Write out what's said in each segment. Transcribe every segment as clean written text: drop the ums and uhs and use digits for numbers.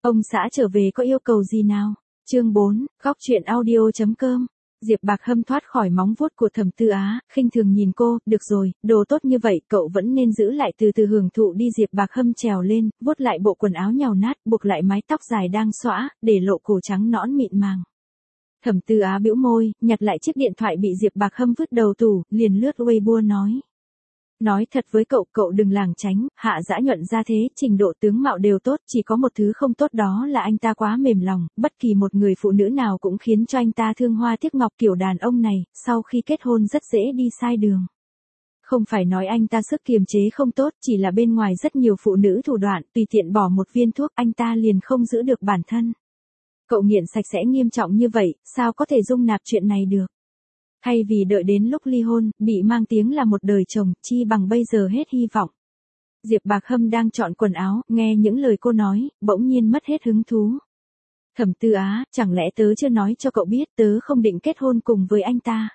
Ông xã trở về có yêu cầu gì nào? Chương 4, góc truyện audio.com. Diệp Bạc Hâm thoát khỏi móng vuốt của Thẩm Tư Á, khinh thường nhìn cô, được rồi, đồ tốt như vậy cậu vẫn nên giữ lại từ từ hưởng thụ đi. Diệp Bạc Hâm trèo lên, vuốt lại bộ quần áo nhàu nát, buộc lại mái tóc dài đang xõa, để lộ cổ trắng nõn mịn màng. Thẩm Tư Á bĩu môi, nhặt lại chiếc điện thoại bị Diệp Bạc Hâm vứt đầu tủ, liền lướt Weibo nói. Nói thật với cậu, cậu đừng lảng tránh, Hạ Dã Nhuận ra thế, trình độ tướng mạo đều tốt, chỉ có một thứ không tốt đó là anh ta quá mềm lòng, bất kỳ một người phụ nữ nào cũng khiến cho anh ta thương hoa tiếc ngọc. Kiểu đàn ông này, sau khi kết hôn rất dễ đi sai đường. Không phải nói anh ta sức kiềm chế không tốt, chỉ là bên ngoài rất nhiều phụ nữ thủ đoạn, tùy tiện bỏ một viên thuốc, anh ta liền không giữ được bản thân. Cậu nghiện sạch sẽ nghiêm trọng như vậy, sao có thể dung nạp chuyện này được? Thay vì đợi đến lúc ly hôn, bị mang tiếng là một đời chồng, chi bằng bây giờ hết hy vọng. Diệp Bạc Hâm đang chọn quần áo, nghe những lời cô nói, bỗng nhiên mất hết hứng thú. Thẩm Tư Á, chẳng lẽ tớ chưa nói cho cậu biết tớ không định kết hôn cùng với anh ta?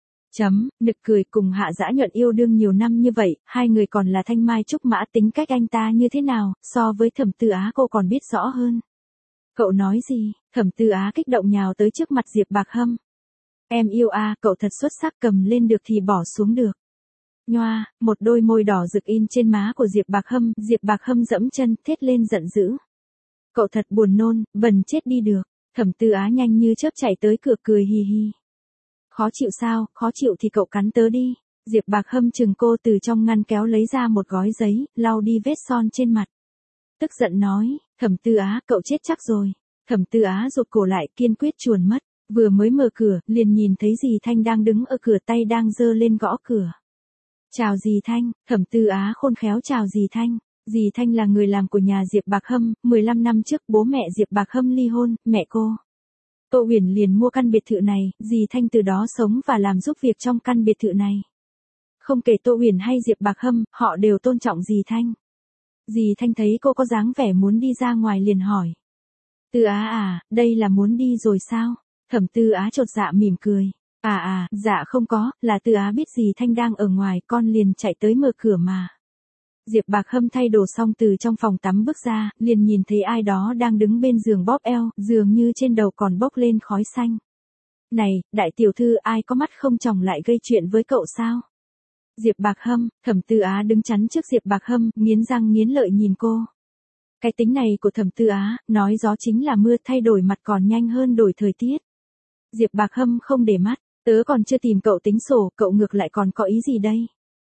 Nực cười, cùng Hạ Dã Nhuận yêu đương nhiều năm như vậy, hai người còn là thanh mai trúc mã, tính cách anh ta như thế nào, so với Thẩm Tư Á cô còn biết rõ hơn. Cậu nói gì? Thẩm Tư Á kích động nhào tới trước mặt Diệp Bạc Hâm. Em yêu à, cậu thật xuất sắc, cầm lên được thì bỏ xuống được. Nhoa, một đôi môi đỏ rực in trên má của Diệp Bạc Hâm dẫm chân, thét lên giận dữ. Cậu thật buồn nôn, bần chết đi được. Thẩm Tư Á nhanh như chớp chạy tới cửa cười hì hì. Khó chịu sao, khó chịu thì cậu cắn tớ đi. Diệp Bạc Hâm chừng cô, từ trong ngăn kéo lấy ra một gói giấy, lau đi vết son trên mặt. Tức giận nói, Thẩm Tư Á, cậu chết chắc rồi. Thẩm Tư Á rụt cổ lại, kiên quyết chuồn mất. Vừa mới mở cửa, liền nhìn thấy dì Thanh đang đứng ở cửa, tay đang giơ lên gõ cửa. Chào dì Thanh. Thẩm Tư Á khôn khéo chào dì Thanh. Dì Thanh là người làm của nhà Diệp Bạc Hâm, 15 năm trước bố mẹ Diệp Bạc Hâm ly hôn, mẹ cô Tô Uyển liền mua căn biệt thự này, dì Thanh từ đó sống và làm giúp việc trong căn biệt thự này. Không kể Tô Uyển hay Diệp Bạc Hâm, họ đều tôn trọng dì Thanh. Dì Thanh thấy cô có dáng vẻ muốn đi ra ngoài liền hỏi. Tư Á à, đây là muốn đi rồi sao? Thẩm Tư Á chột dạ mỉm cười. Dạ không có, là Tư Á biết dì Thanh đang ở ngoài, con liền chạy tới mở cửa mà. Diệp Bạc Hâm thay đồ xong từ trong phòng tắm bước ra, liền nhìn thấy ai đó đang đứng bên giường bóp eo, dường như trên đầu còn bốc lên khói xanh. Này, đại tiểu thư, ai có mắt không tròng lại gây chuyện với cậu sao? Diệp Bạc Hâm. Thẩm Tư Á đứng chắn trước Diệp Bạc Hâm, nghiến răng nghiến lợi nhìn cô. Cái tính này của Thẩm Tư Á, nói gió chính là mưa, thay đổi mặt còn nhanh hơn đổi thời tiết. Diệp Bạc Hâm không để mắt, tớ còn chưa tìm cậu tính sổ, cậu ngược lại còn có ý gì đây?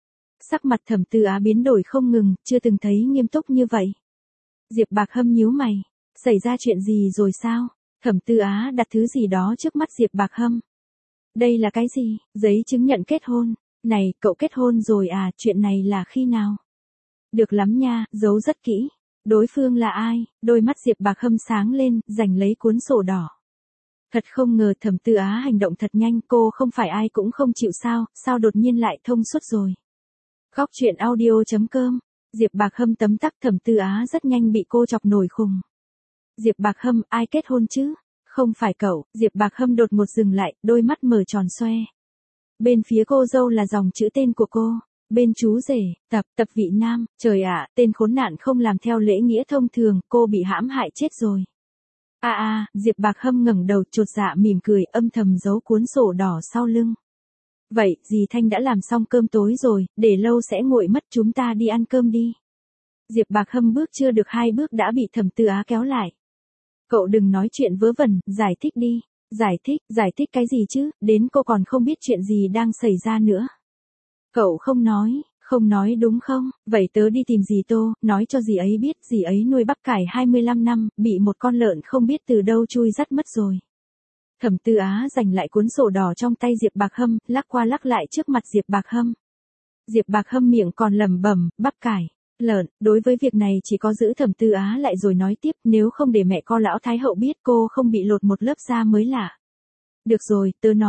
Sắc mặt Thẩm Tư Á biến đổi không ngừng, chưa từng thấy nghiêm túc như vậy. Diệp Bạc Hâm nhíu mày, xảy ra chuyện gì rồi sao? Thẩm Tư Á đặt thứ gì đó trước mắt Diệp Bạc Hâm. Đây là cái gì? Giấy chứng nhận kết hôn. Này, cậu kết hôn rồi à, chuyện này là khi nào? Được lắm nha, giấu rất kỹ. Đối phương là ai? Đôi mắt Diệp Bạc Hâm sáng lên, giành lấy cuốn sổ đỏ. Thật không ngờ Thẩm Tư Á hành động thật nhanh, cô không phải ai cũng không chịu sao đột nhiên lại thông suốt rồi. Góc truyện audio.com. Diệp Bạc Hâm tấm tắc. Thẩm Tư Á rất nhanh bị cô chọc nổi khùng. Diệp Bạc Hâm, ai kết hôn chứ? Không phải cậu. Diệp Bạc Hâm đột ngột dừng lại, đôi mắt mở tròn xoe. Bên phía cô dâu là dòng chữ tên của cô. Bên chú rể, tập vị nam. Trời ạ, tên khốn nạn không làm theo lễ nghĩa thông thường, cô bị hãm hại chết rồi. Diệp Bạc Hâm ngẩng đầu chột dạ mỉm cười, âm thầm giấu cuốn sổ đỏ sau lưng. Vậy, dì Thanh đã làm xong cơm tối rồi, để lâu sẽ nguội mất, chúng ta đi ăn cơm đi. Diệp Bạc Hâm bước chưa được 2 bước đã bị Thẩm Tư Á kéo lại. Cậu đừng nói chuyện vớ vẩn, giải thích đi. Giải thích cái gì chứ, đến cô còn không biết chuyện gì đang xảy ra nữa. Cậu không nói đúng không? Vậy tớ đi tìm dì Tô, nói cho dì ấy biết, dì ấy nuôi bắp cải 25 năm, bị một con lợn không biết từ đâu chui dắt mất rồi. Thẩm Tư Á giành lại cuốn sổ đỏ trong tay Diệp Bạc Hâm, lắc qua lắc lại trước mặt Diệp Bạc Hâm. Diệp Bạc Hâm miệng còn lẩm bẩm, bắp cải, lợn, đối với việc này chỉ có giữ Thẩm Tư Á lại rồi nói tiếp, nếu không để mẹ con lão thái hậu biết cô không bị lột một lớp da mới lạ. Được rồi,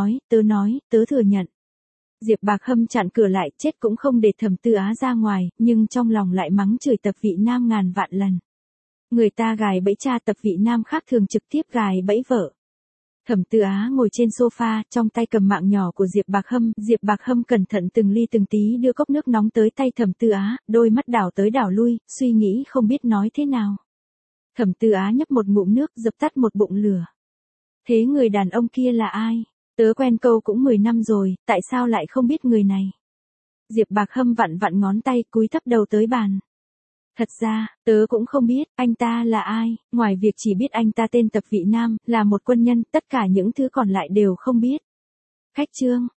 tớ thừa nhận. Diệp Bạc Hâm chặn cửa lại, chết cũng không để Thẩm Tư Á ra ngoài, nhưng trong lòng lại mắng chửi tập vị nam ngàn vạn lần. Người ta gài bẫy cha, tập vị nam khác thường trực tiếp gài bẫy vợ. Thẩm Tư Á ngồi trên sofa, trong tay cầm mạng nhỏ của Diệp Bạc Hâm cẩn thận từng ly từng tí đưa cốc nước nóng tới tay Thẩm Tư Á, đôi mắt đảo tới đảo lui, suy nghĩ không biết nói thế nào. Thẩm Tư Á nhấp một ngụm nước dập tắt một bụng lửa. Thế người đàn ông kia là ai? Tớ quen câu cũng 10 năm rồi, tại sao lại không biết người này? Diệp Bạc Hâm vặn vặn ngón tay cúi thấp đầu tới bàn. Thật ra, tớ cũng không biết anh ta là ai, ngoài việc chỉ biết anh ta tên Tập Vị Nam, là một quân nhân, tất cả những thứ còn lại đều không biết. Khách trương,